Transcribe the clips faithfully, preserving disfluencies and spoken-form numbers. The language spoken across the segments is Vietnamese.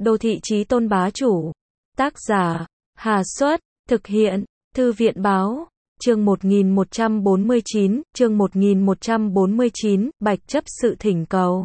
Đô thị chí tôn bá chủ. Tác giả, Hà Xuất, thực hiện, Thư viện báo. Chương một nghìn một trăm bốn mươi chín, chương một nghìn một trăm bốn mươi chín, Bạch chấp sự thỉnh cầu.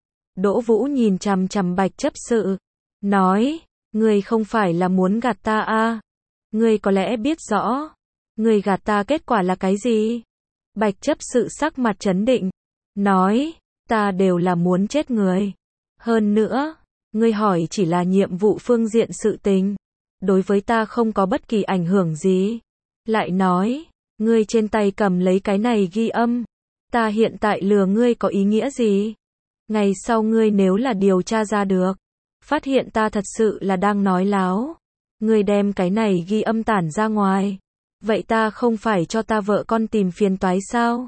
Đỗ Vũ nhìn chằm chằm Bạch chấp sự, nói, ngươi không phải là muốn gạt ta à? Ngươi có lẽ biết rõ, ngươi gạt ta kết quả là cái gì? Bạch chấp sự sắc mặt trấn định, nói, ta đều là muốn chết người. Hơn nữa, ngươi hỏi chỉ là nhiệm vụ phương diện sự tình, đối với ta không có bất kỳ ảnh hưởng gì. Lại nói, ngươi trên tay cầm lấy cái này ghi âm, ta hiện tại lừa ngươi có ý nghĩa gì? Ngày sau ngươi nếu là điều tra ra được, phát hiện ta thật sự là đang nói láo, ngươi đem cái này ghi âm tản ra ngoài, vậy ta không phải cho ta vợ con tìm phiền toái sao?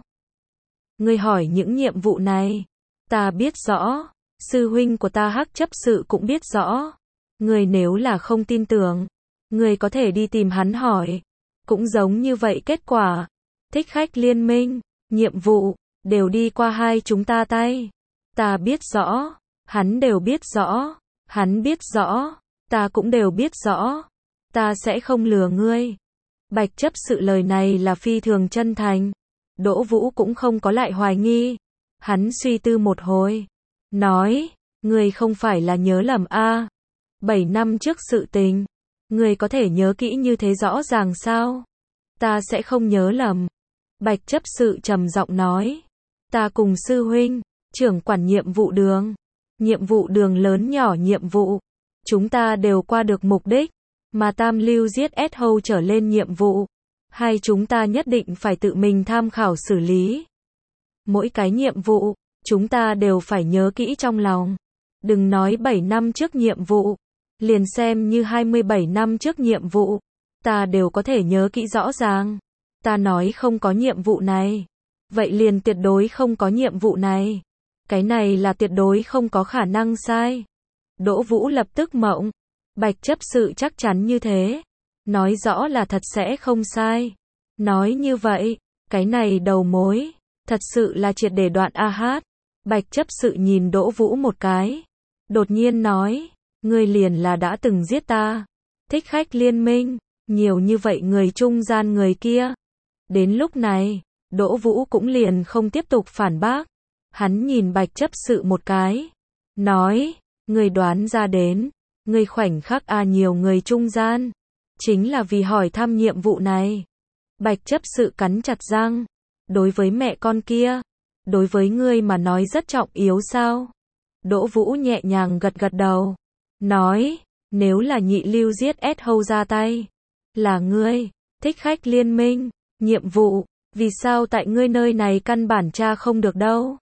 Ngươi hỏi những nhiệm vụ này, ta biết rõ, sư huynh của ta Hắc chấp sự cũng biết rõ. Ngươi nếu là không tin tưởng, ngươi có thể đi tìm hắn hỏi. Cũng giống như vậy kết quả, thích khách liên minh, nhiệm vụ, đều đi qua hai chúng ta tay. Ta biết rõ, hắn đều biết rõ, hắn biết rõ, ta cũng đều biết rõ. Ta sẽ không lừa ngươi. Bạch chấp sự lời này là phi thường chân thành. Đỗ Vũ cũng không có lại hoài nghi. Hắn suy tư một hồi, nói, ngươi không phải là nhớ lầm a? Bảy năm trước sự tình, ngươi có thể nhớ kỹ như thế rõ ràng sao? Ta sẽ không nhớ lầm. Bạch chấp sự trầm giọng nói, ta cùng sư huynh, trưởng quản nhiệm vụ đường, nhiệm vụ đường lớn nhỏ nhiệm vụ, chúng ta đều qua được mục đích, mà tam lưu giết ét hâu trở lên nhiệm vụ, hai chúng ta nhất định phải tự mình tham khảo xử lý. Mỗi cái nhiệm vụ, chúng ta đều phải nhớ kỹ trong lòng. Đừng nói bảy năm trước nhiệm vụ, liền xem như hai mươi bảy năm trước nhiệm vụ, ta đều có thể nhớ kỹ rõ ràng. Ta nói không có nhiệm vụ này, vậy liền tuyệt đối không có nhiệm vụ này. Cái này là tuyệt đối không có khả năng sai. Đỗ Vũ lập tức mộng, Bạch chấp sự chắc chắn như thế, nói rõ là thật sẽ không sai. Nói như vậy, cái này đầu mối, thật sự là triệt để đoạn a hát. Bạch chấp sự nhìn Đỗ Vũ một cái, đột nhiên nói, ngươi liền là đã từng giết ta. Thích khách liên minh, nhiều như vậy người trung gian người kia. Đến lúc này, Đỗ Vũ cũng liền không tiếp tục phản bác. Hắn nhìn Bạch chấp sự một cái, nói, ngươi đoán ra đến, ngươi khoảnh khắc a nhiều người trung gian, chính là vì hỏi thăm nhiệm vụ này. Bạch chấp sự cắn chặt răng, đối với mẹ con kia, đối với ngươi mà nói rất trọng yếu sao? Đỗ Vũ nhẹ nhàng gật gật đầu, nói, nếu là nhị lưu giết ét hâu ra tay, là ngươi, thích khách liên minh, nhiệm vụ, vì sao tại ngươi nơi này căn bản tra không được đâu?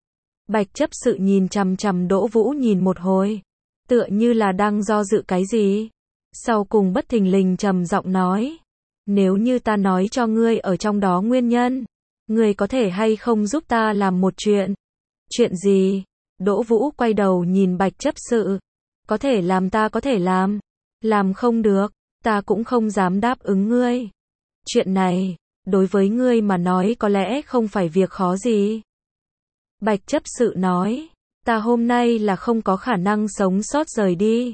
Bạch chấp sự nhìn chằm chằm Đỗ Vũ nhìn một hồi, tựa như là đang do dự cái gì. Sau cùng bất thình lình trầm giọng nói, nếu như ta nói cho ngươi ở trong đó nguyên nhân, ngươi có thể hay không giúp ta làm một chuyện? Chuyện gì? Đỗ Vũ quay đầu nhìn Bạch chấp sự, có thể làm ta có thể làm, làm không được, ta cũng không dám đáp ứng ngươi. Chuyện này, đối với ngươi mà nói có lẽ không phải việc khó gì. Bạch chấp sự nói, ta hôm nay là không có khả năng sống sót rời đi.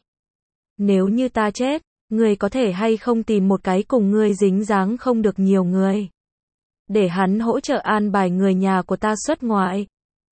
Nếu như ta chết, ngươi có thể hay không tìm một cái cùng ngươi dính dáng không được nhiều người, để hắn hỗ trợ an bài người nhà của ta xuất ngoại.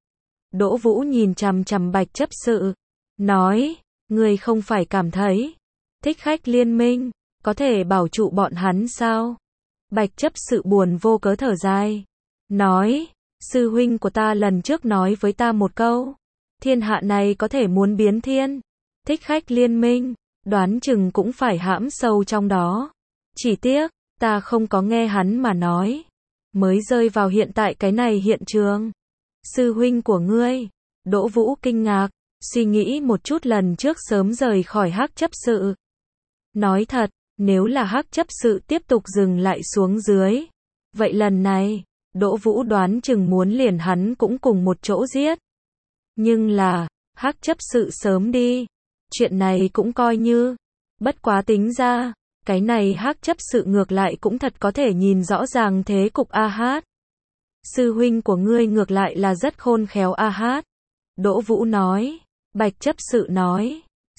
Đỗ Vũ nhìn chằm chằm Bạch chấp sự, nói, ngươi không phải cảm thấy, thích khách liên minh, có thể bảo trụ bọn hắn sao? Bạch chấp sự buồn vô cớ thở dài, nói, sư huynh của ta lần trước nói với ta một câu, thiên hạ này có thể muốn biến thiên, thích khách liên minh, đoán chừng cũng phải hãm sâu trong đó. Chỉ tiếc, ta không có nghe hắn mà nói, mới rơi vào hiện tại cái này hiện trường. Sư huynh của ngươi, Đỗ Vũ kinh ngạc, suy nghĩ một chút lần trước sớm rời khỏi Hắc chấp sự. Nói thật, nếu là Hắc chấp sự tiếp tục dừng lại xuống dưới, vậy lần này, Đỗ Vũ đoán chừng muốn liền hắn cũng cùng một chỗ giết. Nhưng là, Hắc chấp sự sớm đi, chuyện này cũng coi như, bất quá tính ra, cái này Hắc chấp sự ngược lại cũng thật có thể nhìn rõ ràng thế cục a hát. Sư huynh của ngươi ngược lại là rất khôn khéo a hát. Đỗ Vũ nói, Bạch chấp sự nói,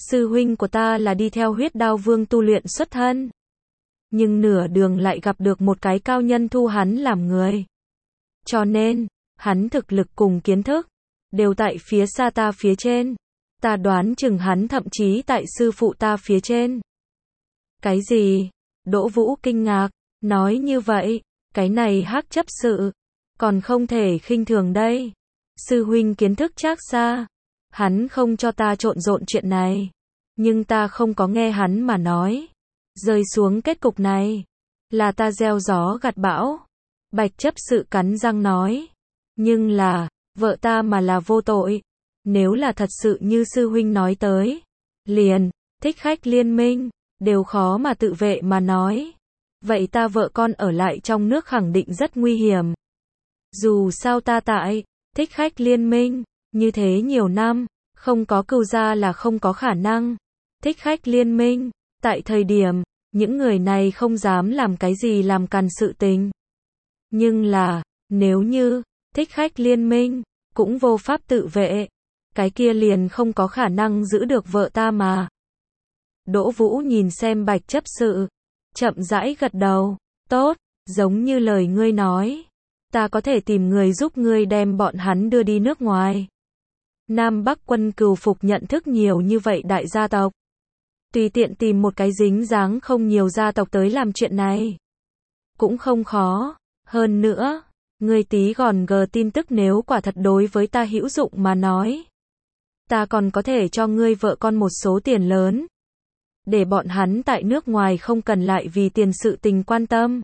Sư huynh của ta là đi theo huyết đao vương tu luyện xuất thân. Nhưng nửa đường lại gặp được một cái cao nhân thu hắn làm người. Cho nên, hắn thực lực cùng kiến thức, đều tại phía xa ta phía trên. Ta đoán chừng hắn thậm chí tại sư phụ ta phía trên. Cái gì? Đỗ Vũ kinh ngạc, nói như vậy, cái này hắc chấp sự, còn không thể khinh thường đây. Sư huynh kiến thức trác xa, hắn không cho ta trộn rộn chuyện này, nhưng ta không có nghe hắn mà nói. Rơi xuống kết cục này, là ta gieo gió gặt bão. Bạch chấp sự cắn răng nói, nhưng là, vợ ta mà là vô tội. Nếu là thật sự như sư huynh nói tới, liền, thích khách liên minh, đều khó mà tự vệ mà nói. Vậy ta vợ con ở lại trong nước khẳng định rất nguy hiểm. Dù sao ta tại, thích khách liên minh, như thế nhiều năm, không có cưu gia là không có khả năng. Thích khách liên minh, tại thời điểm, những người này không dám làm cái gì làm càn sự tình. Nhưng là, nếu như, thích khách liên minh, cũng vô pháp tự vệ, cái kia liền không có khả năng giữ được vợ ta mà. Đỗ Vũ nhìn xem Bạch chấp sự, chậm rãi gật đầu, tốt, giống như lời ngươi nói. Ta có thể tìm người giúp ngươi đem bọn hắn đưa đi nước ngoài. Nam Bắc quân cừu phục nhận thức nhiều như vậy đại gia tộc. Tùy tiện tìm một cái dính dáng không nhiều gia tộc tới làm chuyện này. Cũng không khó. Hơn nữa, ngươi tí gòn gờ tin tức nếu quả thật đối với ta hữu dụng mà nói. Ta còn có thể cho ngươi vợ con một số tiền lớn. Để bọn hắn tại nước ngoài không cần lại vì tiền sự tình quan tâm.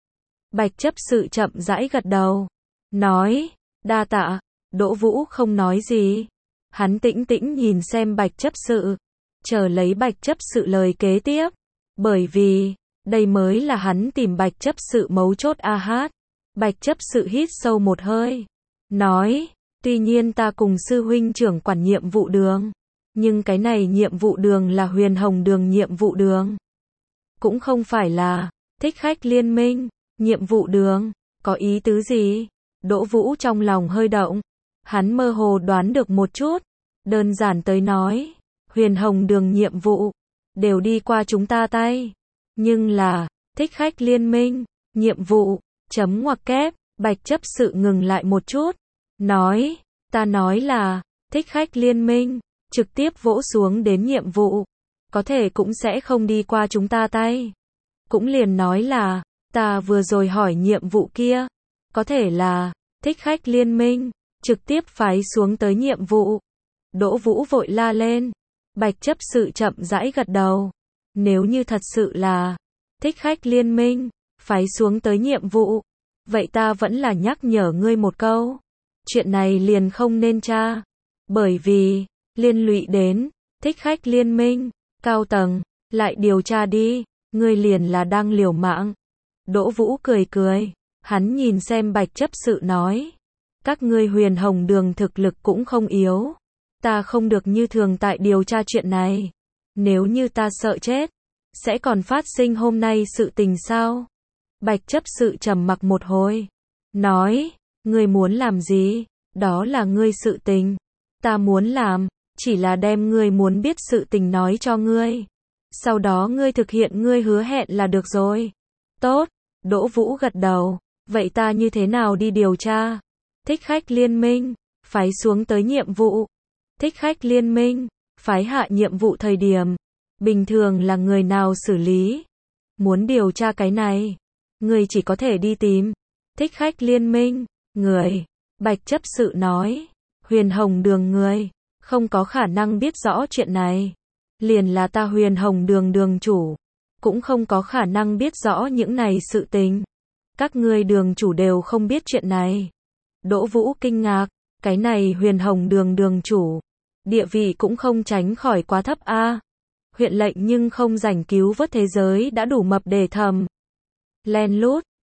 Bạch chấp sự chậm rãi gật đầu. Nói, đa tạ. Đỗ Vũ không nói gì. Hắn tĩnh tĩnh nhìn xem Bạch chấp sự. Chờ lấy Bạch chấp sự lời kế tiếp. Bởi vì, đây mới là hắn tìm Bạch chấp sự mấu chốt a hát. Bạch chấp sự hít sâu một hơi. Nói, tuy nhiên ta cùng sư huynh trưởng quản nhiệm vụ đường. Nhưng cái này nhiệm vụ đường là Huyền Hồng đường nhiệm vụ đường. Cũng không phải là thích khách liên minh. Nhiệm vụ đường, có ý tứ gì? Đỗ Vũ trong lòng hơi động. Hắn mơ hồ đoán được một chút. Đơn giản tới nói, Huyền Hồng đường nhiệm vụ, đều đi qua chúng ta tay. Nhưng là, thích khách liên minh, nhiệm vụ, chấm ngoặc kép, Bạch chấp sự ngừng lại một chút. Nói, ta nói là, thích khách liên minh, trực tiếp vỗ xuống đến nhiệm vụ. Có thể cũng sẽ không đi qua chúng ta tay. Cũng liền nói là, ta vừa rồi hỏi nhiệm vụ kia, có thể là, thích khách liên minh, trực tiếp phái xuống tới nhiệm vụ. Đỗ Vũ vội la lên. Bạch chấp sự chậm rãi gật đầu. Nếu như thật sự là, thích khách liên minh, phái xuống tới nhiệm vụ, vậy ta vẫn là nhắc nhở ngươi một câu. Chuyện này liền không nên tra. Bởi vì, liên lụy đến, thích khách liên minh, cao tầng, lại điều tra đi, ngươi liền là đang liều mạng. Đỗ Vũ cười cười, hắn nhìn xem Bạch chấp sự nói. Các ngươi Huyền Hồng đường thực lực cũng không yếu. Ta không được như thường tại điều tra chuyện này. Nếu như ta sợ chết, sẽ còn phát sinh hôm nay sự tình sao? Bạch chấp sự trầm mặc một hồi. Nói, ngươi muốn làm gì? Đó là ngươi sự tình. Ta muốn làm, chỉ là đem ngươi muốn biết sự tình nói cho ngươi. Sau đó ngươi thực hiện ngươi hứa hẹn là được rồi. Tốt, Đỗ Vũ gật đầu. Vậy ta như thế nào đi điều tra? Thích khách liên minh, phái xuống tới nhiệm vụ. Thích khách liên minh, phái hạ nhiệm vụ thời điểm. Bình thường là người nào xử lý? Muốn điều tra cái này, ngươi chỉ có thể đi tìm. Thích khách liên minh, người. Bạch chấp sự nói. Huyền Hồng đường người, không có khả năng biết rõ chuyện này. Liền là ta Huyền Hồng đường đường chủ, cũng không có khả năng biết rõ những này sự tình. Các ngươi đường chủ đều không biết chuyện này. Đỗ Vũ kinh ngạc, cái này Huyền Hồng đường đường chủ, địa vị cũng không tránh khỏi quá thấp a. Huyện lệnh nhưng không rảnh cứu vớt thế giới đã đủ mập để thầm. Len lút,